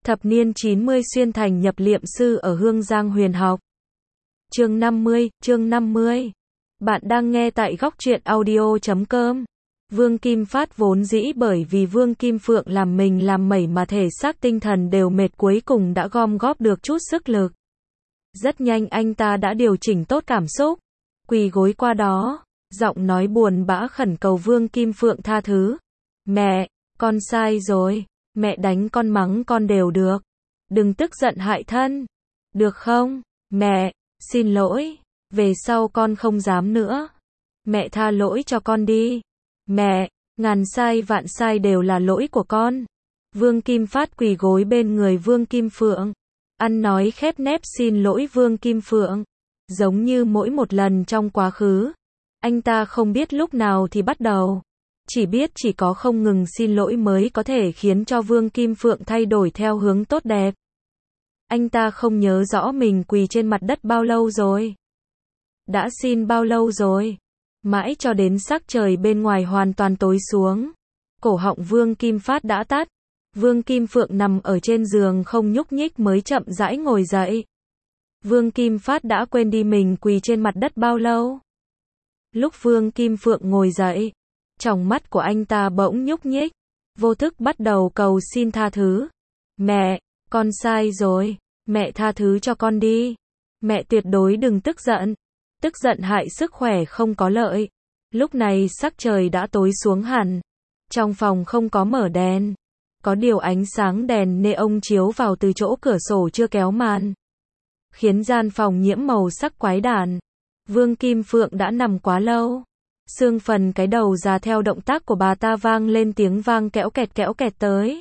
Thập niên 90 xuyên thành nhập liệm sư ở Hương Giang huyền học. Chương 50. Bạn đang nghe tại góc truyện audio.com. Vương Kim Phát vốn dĩ bởi vì Vương Kim Phượng làm mình làm mẩy mà thể xác tinh thần đều mệt, cuối cùng đã gom góp được chút sức lực. Rất nhanh anh ta đã điều chỉnh tốt cảm xúc, quỳ gối qua đó, giọng nói buồn bã khẩn cầu Vương Kim Phượng tha thứ. Mẹ, con sai rồi, mẹ đánh con mắng con đều được. Đừng tức giận hại thân, được không? Mẹ, xin lỗi, về sau con không dám nữa. Mẹ tha lỗi cho con đi. Mẹ, ngàn sai vạn sai đều là lỗi của con. Vương Kim Phát quỳ gối bên người Vương Kim Phượng, ăn nói khép nép xin lỗi Vương Kim Phượng. Giống như mỗi một lần trong quá khứ, anh ta không biết lúc nào thì bắt đầu. Chỉ biết chỉ có không ngừng xin lỗi mới có thể khiến cho Vương Kim Phượng thay đổi theo hướng tốt đẹp. Anh ta không nhớ rõ mình quỳ trên mặt đất bao lâu rồi. Đã xin bao lâu rồi. Mãi cho đến sắc trời bên ngoài hoàn toàn tối xuống, cổ họng Vương Kim Phát đã tắt. Vương Kim Phượng nằm ở trên giường không nhúc nhích mới chậm rãi ngồi dậy. Vương Kim Phát đã quên đi mình quỳ trên mặt đất bao lâu. Lúc Vương Kim Phượng ngồi dậy, tròng mắt của anh ta bỗng nhúc nhích, vô thức bắt đầu cầu xin tha thứ. Mẹ, con sai rồi, mẹ tha thứ cho con đi. Mẹ tuyệt đối đừng tức giận. Tức giận hại sức khỏe không có lợi. Lúc này sắc trời đã tối xuống hẳn. Trong phòng không có mở đèn. Có điều ánh sáng đèn neon chiếu vào từ chỗ cửa sổ chưa kéo màn, khiến gian phòng nhiễm màu sắc quái đản. Vương Kim Phượng đã nằm quá lâu. Xương phần cái đầu già theo động tác của bà ta vang lên tiếng vang kéo kẹt tới.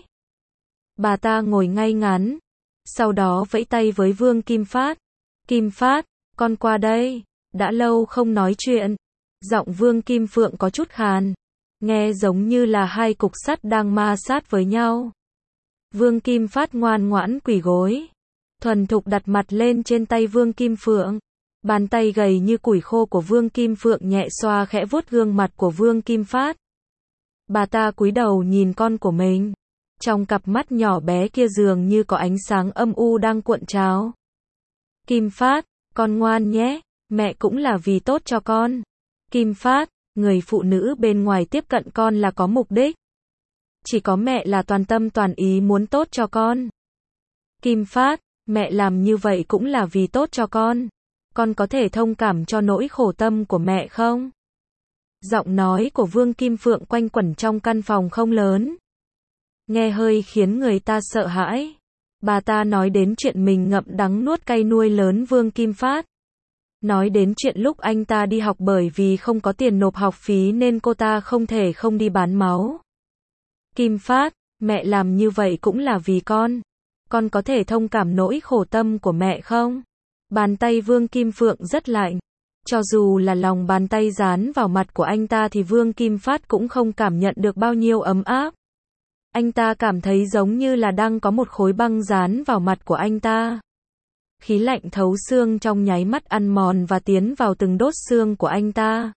Bà ta ngồi ngay ngắn, sau đó vẫy tay với Vương Kim Phát. Kim Phát, con qua đây. Đã lâu không nói chuyện. Giọng Vương Kim Phượng có chút khàn, nghe giống như là hai cục sắt đang ma sát với nhau. Vương Kim Phát ngoan ngoãn quỳ gối, thuần thục đặt mặt lên trên tay Vương Kim Phượng. Bàn tay gầy như củi khô của Vương Kim Phượng nhẹ xoa khẽ vuốt gương mặt của Vương Kim Phát. Bà ta cúi đầu nhìn con của mình. Trong cặp mắt nhỏ bé kia dường như có ánh sáng âm u đang cuộn trào. Kim Phát, con ngoan nhé. Mẹ cũng là vì tốt cho con. Kim Phát, người phụ nữ bên ngoài tiếp cận con là có mục đích. Chỉ có mẹ là toàn tâm toàn ý muốn tốt cho con. Kim Phát, mẹ làm như vậy cũng là vì tốt cho con. Con có thể thông cảm cho nỗi khổ tâm của mẹ không? Giọng nói của Vương Kim Phượng quanh quẩn trong căn phòng không lớn, nghe hơi khiến người ta sợ hãi. Bà ta nói đến chuyện mình ngậm đắng nuốt cay nuôi lớn Vương Kim Phát. Nói đến chuyện lúc anh ta đi học bởi vì không có tiền nộp học phí nên cô ta không thể không đi bán máu. Kim Phát, mẹ làm như vậy cũng là vì con. Con có thể thông cảm nỗi khổ tâm của mẹ không? Bàn tay Vương Kim Phượng rất lạnh. Cho dù là lòng bàn tay dán vào mặt của anh ta thì Vương Kim Phát cũng không cảm nhận được bao nhiêu ấm áp. Anh ta cảm thấy giống như là đang có một khối băng dán vào mặt của anh ta. Khí lạnh thấu xương trong nháy mắt ăn mòn và tiến vào từng đốt xương của anh ta.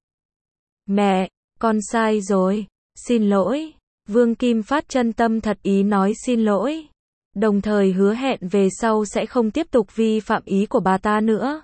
Mẹ, con sai rồi, xin lỗi. Vương Kim Phát chân tâm thật ý nói xin lỗi, đồng thời hứa hẹn về sau sẽ không tiếp tục vi phạm ý của bà ta nữa.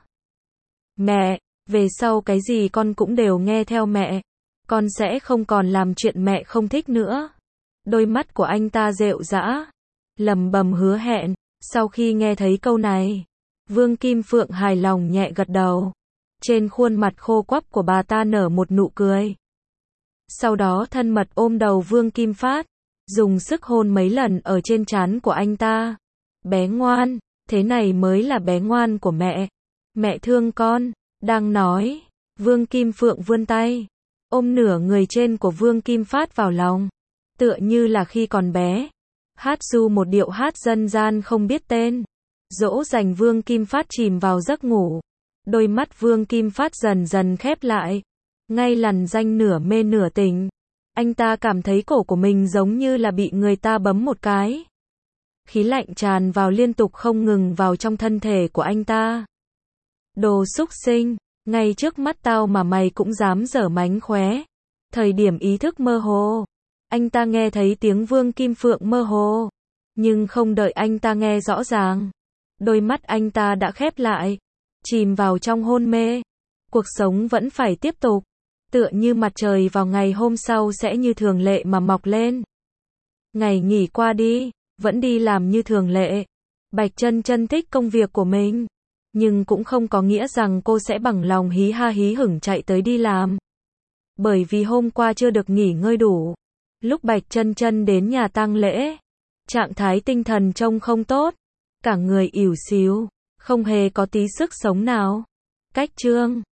Mẹ, về sau cái gì con cũng đều nghe theo mẹ. Con sẽ không còn làm chuyện mẹ không thích nữa. Đôi mắt của anh ta rệu rã, lẩm bẩm hứa hẹn. Sau khi nghe thấy câu này, Vương Kim Phượng hài lòng nhẹ gật đầu. Trên khuôn mặt khô quắp của bà ta nở một nụ cười. Sau đó thân mật ôm đầu Vương Kim Phát, dùng sức hôn mấy lần ở trên trán của anh ta. Bé ngoan, thế này mới là bé ngoan của mẹ. Mẹ thương con. Đang nói, Vương Kim Phượng vươn tay, ôm nửa người trên của Vương Kim Phát vào lòng. Tựa như là khi còn bé, hát ru một điệu hát dân gian không biết tên, dỗ dành Vương Kim Phát chìm vào giấc ngủ. Đôi mắt Vương Kim Phát dần dần khép lại, ngay lằn danh nửa mê nửa tỉnh. Anh ta cảm thấy cổ của mình giống như là bị người ta bấm một cái. Khí lạnh tràn vào liên tục không ngừng vào trong thân thể của anh ta. Đồ xúc sinh, ngay trước mắt tao mà mày cũng dám giở mánh khóe. Thời điểm ý thức mơ hồ, anh ta nghe thấy tiếng Vương Kim Phượng mơ hồ. Nhưng không đợi anh ta nghe rõ ràng, đôi mắt anh ta đã khép lại, chìm vào trong hôn mê. Cuộc sống vẫn phải tiếp tục, tựa như mặt trời vào ngày hôm sau sẽ như thường lệ mà mọc lên. Ngày nghỉ qua đi, vẫn đi làm như thường lệ. Bạch Chân Chân thích công việc của mình, nhưng cũng không có nghĩa rằng cô sẽ bằng lòng hí ha hí hửng chạy tới đi làm. Bởi vì hôm qua chưa được nghỉ ngơi đủ. Lúc Bạch Chân Chân đến nhà tang lễ, trạng thái tinh thần trông không tốt, cả người ỉu xìu, không hề có tí sức sống nào. Cách chương